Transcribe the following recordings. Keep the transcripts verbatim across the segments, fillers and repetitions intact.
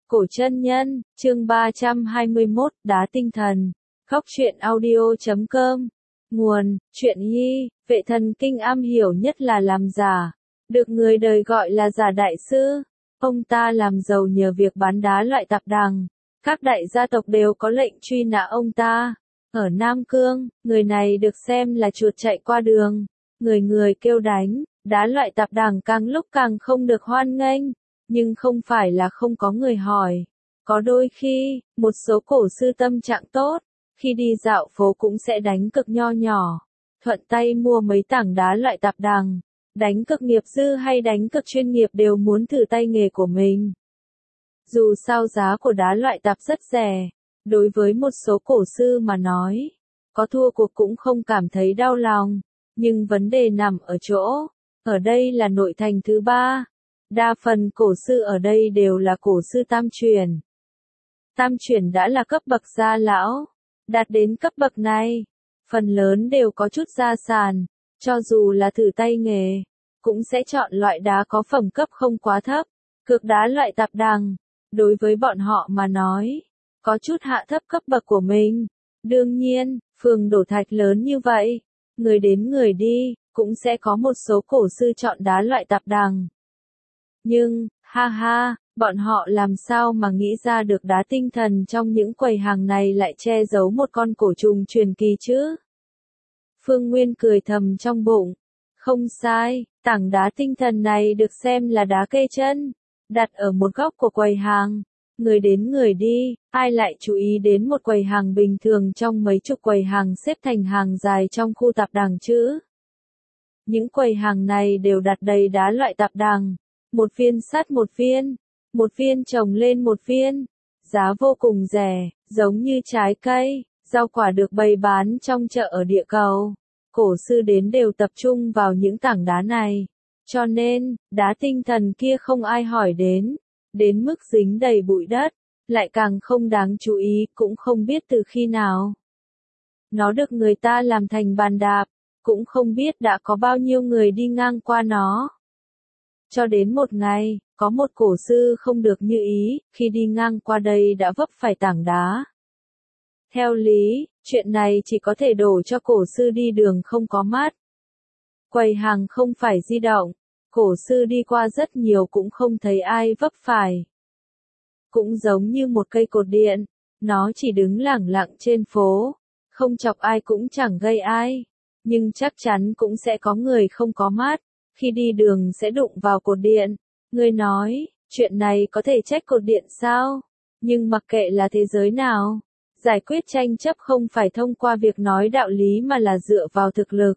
Cổ chân nhân, chương ba trăm hai mươi mốt, đá tinh thần. Góc truyện audio chấm com. Nguồn, truyện Hy, vệ thần kinh am hiểu nhất là làm giả. Được người đời gọi là giả đại sư. Ông ta làm giàu nhờ việc bán đá loại tạp đằng. Các đại gia tộc đều có lệnh truy nã ông ta. Ở Nam Cương, người này được xem là chuột chạy qua đường. Người người kêu đánh, đá loại tạp đằng càng lúc càng không được hoan nghênh. Nhưng không phải là không có người hỏi. Có đôi khi, một số cổ sư tâm trạng tốt, khi đi dạo phố cũng sẽ đánh cực nho nhỏ. Thuận tay mua mấy tảng đá loại tạp đằng. Đánh cực nghiệp dư hay đánh cực chuyên nghiệp đều muốn thử tay nghề của mình. Dù sao giá của đá loại tạp rất rẻ, đối với một số cổ sư mà nói, có thua cuộc cũng không cảm thấy đau lòng. Nhưng vấn đề nằm ở chỗ, ở đây là nội thành thứ ba. Đa phần cổ sư ở đây đều là cổ sư tam truyền. Tam truyền đã là cấp bậc gia lão. Đạt đến cấp bậc này, phần lớn đều có chút gia sản. Cho dù là thử tay nghề, cũng sẽ chọn loại đá có phẩm cấp không quá thấp. Cược đá loại tạp đằng, đối với bọn họ mà nói, có chút hạ thấp cấp bậc của mình. Đương nhiên, phường đổ thạch lớn như vậy, người đến người đi, cũng sẽ có một số cổ sư chọn đá loại tạp đằng. Nhưng, ha ha, bọn họ làm sao mà nghĩ ra được đá tinh thần trong những quầy hàng này lại che giấu một con cổ trùng truyền kỳ chứ? Phương Nguyên cười thầm trong bụng. Không sai, tảng đá tinh thần này được xem là đá kê chân, đặt ở một góc của quầy hàng. Người đến người đi, ai lại chú ý đến một quầy hàng bình thường trong mấy chục quầy hàng xếp thành hàng dài trong khu tạp đằng chứ? Những quầy hàng này đều đặt đầy đá loại tạp đằng. Một viên sắt một viên, một viên chồng lên một viên, giá vô cùng rẻ, giống như trái cây, rau quả được bày bán trong chợ ở địa cầu. Cổ sư đến đều tập trung vào những tảng đá này, cho nên, đá tinh thần kia không ai hỏi đến, đến mức dính đầy bụi đất, lại càng không đáng chú ý, cũng không biết từ khi nào. Nó được người ta làm thành bàn đạp, cũng không biết đã có bao nhiêu người đi ngang qua nó. Cho đến một ngày, có một cổ sư không được như ý, khi đi ngang qua đây đã vấp phải tảng đá. Theo lý, chuyện này chỉ có thể đổ cho cổ sư đi đường không có mắt. Quầy hàng không phải di động, cổ sư đi qua rất nhiều cũng không thấy ai vấp phải. Cũng giống như một cây cột điện, nó chỉ đứng lẳng lặng trên phố, không chọc ai cũng chẳng gây ai. Nhưng chắc chắn cũng sẽ có người không có mắt. Khi đi đường sẽ đụng vào cột điện. Người nói, chuyện này có thể trách cột điện sao? Nhưng mặc kệ là thế giới nào, giải quyết tranh chấp không phải thông qua việc nói đạo lý mà là dựa vào thực lực.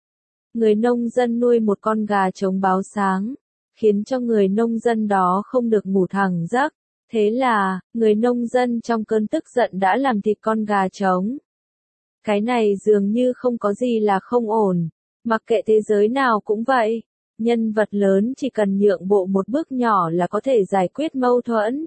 Người nông dân nuôi một con gà trống báo sáng, khiến cho người nông dân đó không được ngủ thẳng giấc. Thế là, người nông dân trong cơn tức giận đã làm thịt con gà trống. Cái này dường như không có gì là không ổn. Mặc kệ thế giới nào cũng vậy. Nhân vật lớn chỉ cần nhượng bộ một bước nhỏ là có thể giải quyết mâu thuẫn.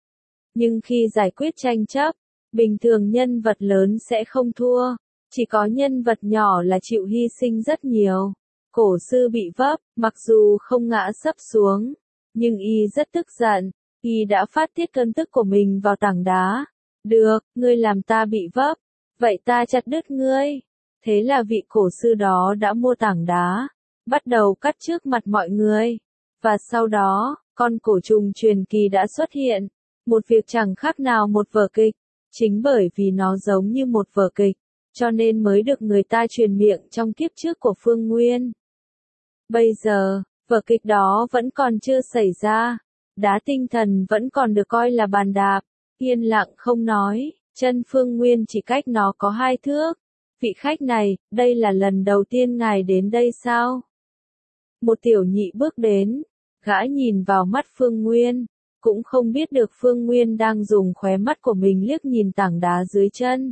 Nhưng khi giải quyết tranh chấp, bình thường nhân vật lớn sẽ không thua. Chỉ có nhân vật nhỏ là chịu hy sinh rất nhiều. Cổ sư bị vấp, mặc dù không ngã sấp xuống, nhưng y rất tức giận. Y đã phát tiết cơn tức của mình vào tảng đá. Được, ngươi làm ta bị vấp, vậy ta chặt đứt ngươi. Thế là vị cổ sư đó đã mua tảng đá, bắt đầu cắt trước mặt mọi người. Và sau đó, con cổ trùng truyền kỳ đã xuất hiện. Một việc chẳng khác nào một vở kịch. Chính bởi vì nó giống như một vở kịch, cho nên mới được người ta truyền miệng trong kiếp trước của Phương Nguyên. Bây giờ, vở kịch đó vẫn còn chưa xảy ra. Đá tinh thần vẫn còn được coi là bàn đạp. Yên lặng không nói, chân Phương Nguyên chỉ cách nó có hai thước. Vị khách này, đây là lần đầu tiên ngài đến đây sao? Một tiểu nhị bước đến, gã nhìn vào mắt Phương Nguyên, cũng không biết được Phương Nguyên đang dùng khóe mắt của mình liếc nhìn tảng đá dưới chân.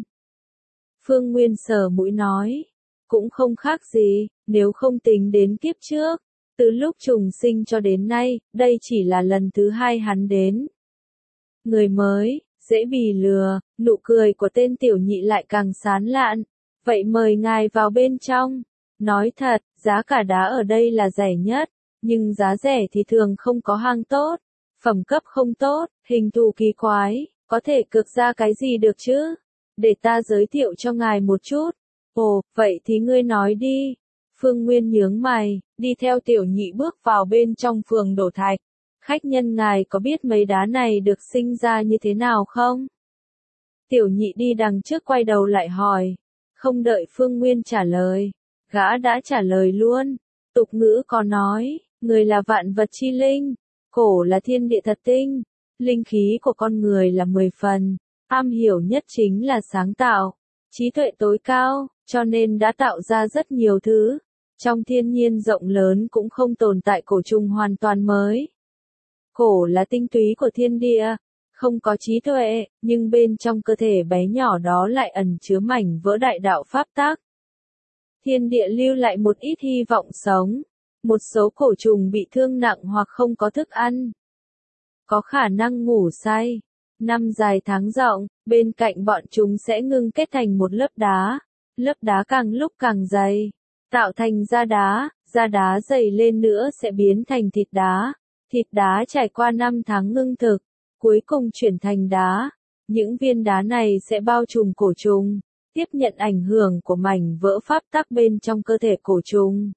Phương Nguyên sờ mũi nói, cũng không khác gì, nếu không tính đến kiếp trước, từ lúc trùng sinh cho đến nay, đây chỉ là lần thứ hai hắn đến. Người mới, dễ bị lừa, nụ cười của tên tiểu nhị lại càng sán lạn. Vậy mời ngài vào bên trong. Nói thật, giá cả đá ở đây là rẻ nhất, nhưng giá rẻ thì thường không có hàng tốt. Phẩm cấp không tốt, hình thù kỳ quái, có thể cược ra cái gì được chứ? Để ta giới thiệu cho ngài một chút. Ồ, vậy thì ngươi nói đi. Phương Nguyên nhướng mày, đi theo Tiểu Nhị bước vào bên trong phường đổ thạch. Khách nhân ngài có biết mấy đá này được sinh ra như thế nào không? Tiểu Nhị đi đằng trước quay đầu lại hỏi. Không đợi Phương Nguyên trả lời, gã đã trả lời luôn. Tục ngữ có nói, người là vạn vật chi linh, cổ là thiên địa thật tinh, linh khí của con người là mười phần, am hiểu nhất chính là sáng tạo, trí tuệ tối cao, cho nên đã tạo ra rất nhiều thứ. Trong thiên nhiên rộng lớn cũng không tồn tại cổ trùng hoàn toàn mới. Cổ là tinh túy của thiên địa, không có trí tuệ, nhưng bên trong cơ thể bé nhỏ đó lại ẩn chứa mảnh vỡ đại đạo pháp tắc. Thiên địa lưu lại một ít hy vọng sống. Một số cổ trùng bị thương nặng hoặc không có thức ăn, có khả năng ngủ say. Năm dài tháng rộng, bên cạnh bọn chúng sẽ ngưng kết thành một lớp đá. Lớp đá càng lúc càng dày, tạo thành da đá, da đá dày lên nữa sẽ biến thành thịt đá. Thịt đá trải qua năm tháng ngưng thực, cuối cùng chuyển thành đá. Những viên đá này sẽ bao trùm cổ trùng, tiếp nhận ảnh hưởng của mảnh vỡ pháp tắc bên trong cơ thể cổ trùng.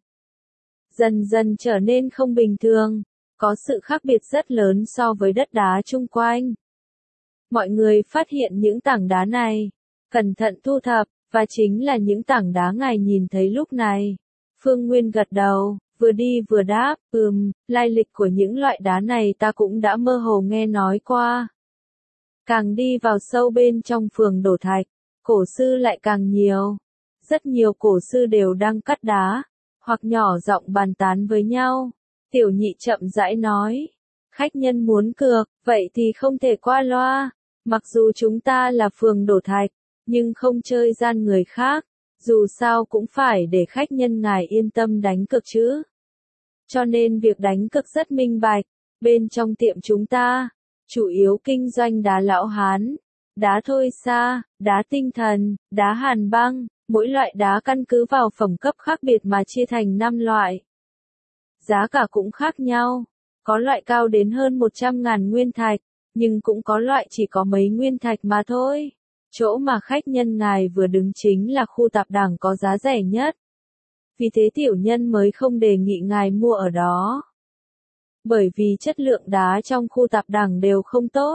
Dần dần trở nên không bình thường, có sự khác biệt rất lớn so với đất đá chung quanh. Mọi người phát hiện những tảng đá này, cẩn thận thu thập, và chính là những tảng đá ngài nhìn thấy lúc này. Phương Nguyên gật đầu, vừa đi vừa đáp, ừm, lai lịch của những loại đá này ta cũng đã mơ hồ nghe nói qua. Càng đi vào sâu bên trong phường đổ thạch, cổ sư lại càng nhiều. Rất nhiều cổ sư đều đang cắt đá, hoặc nhỏ giọng bàn tán với nhau. Tiểu Nhị chậm rãi nói, khách nhân muốn cược, vậy thì không thể qua loa. Mặc dù chúng ta là phường đổ thạch, nhưng không chơi gian người khác, dù sao cũng phải để khách nhân ngài yên tâm đánh cược chứ. Cho nên việc đánh cược rất minh bạch. Bên trong tiệm chúng ta, chủ yếu kinh doanh đá lão hán, đá thôi xa, đá tinh thần, đá hàn băng. Mỗi loại đá căn cứ vào phẩm cấp khác biệt mà chia thành năm loại. Giá cả cũng khác nhau, có loại cao đến hơn một trăm ngàn nguyên thạch, nhưng cũng có loại chỉ có mấy nguyên thạch mà thôi. Chỗ mà khách nhân ngài vừa đứng chính là khu tạp đẳng có giá rẻ nhất. Vì thế tiểu nhân mới không đề nghị ngài mua ở đó. Bởi vì chất lượng đá trong khu tạp đẳng đều không tốt.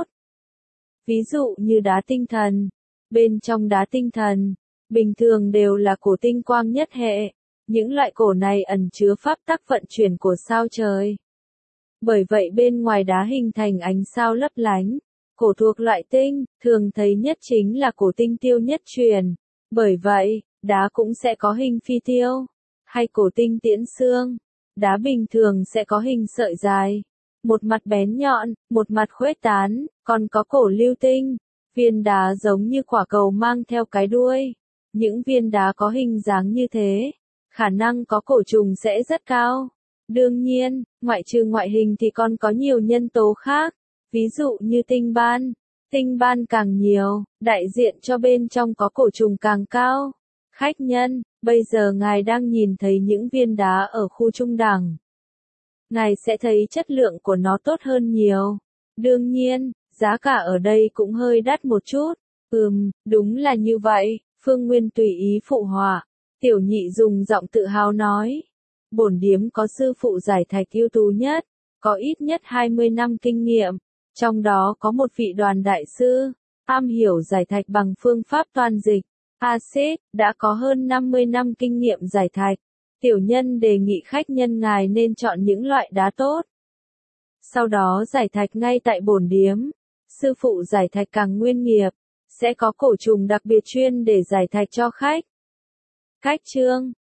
Ví dụ như đá tinh thần, bên trong đá tinh thần, bình thường đều là cổ tinh quang nhất hệ, những loại cổ này ẩn chứa pháp tắc vận chuyển của sao trời. Bởi vậy bên ngoài đá hình thành ánh sao lấp lánh, cổ thuộc loại tinh, thường thấy nhất chính là cổ tinh tiêu nhất truyền. Bởi vậy, đá cũng sẽ có hình phi tiêu, hay cổ tinh tiễn xương. Đá bình thường sẽ có hình sợi dài, một mặt bén nhọn, một mặt khuếch tán, còn có cổ lưu tinh, viên đá giống như quả cầu mang theo cái đuôi. Những viên đá có hình dáng như thế, khả năng có cổ trùng sẽ rất cao. Đương nhiên, ngoại trừ ngoại hình thì còn có nhiều nhân tố khác, ví dụ như tinh ban. Tinh ban càng nhiều, đại diện cho bên trong có cổ trùng càng cao. Khách nhân, bây giờ ngài đang nhìn thấy những viên đá ở khu trung đẳng. Ngài sẽ thấy chất lượng của nó tốt hơn nhiều. Đương nhiên, giá cả ở đây cũng hơi đắt một chút. Ừm, đúng là như vậy. Phương Nguyên tùy ý phụ họa. Tiểu Nhị dùng giọng tự hào nói. Bổn điếm có sư phụ giải thạch ưu tú nhất, có ít nhất hai mươi năm kinh nghiệm. Trong đó có một vị đoàn đại sư, am hiểu giải thạch bằng phương pháp toan dịch, axit, đã có hơn năm mươi năm kinh nghiệm giải thạch. Tiểu nhân đề nghị khách nhân ngài nên chọn những loại đá tốt. Sau đó giải thạch ngay tại bổn điếm. Sư phụ giải thạch càng nguyên nghiệp, sẽ có cổ trùng đặc biệt chuyên để giải thạch cho khách. Cách chương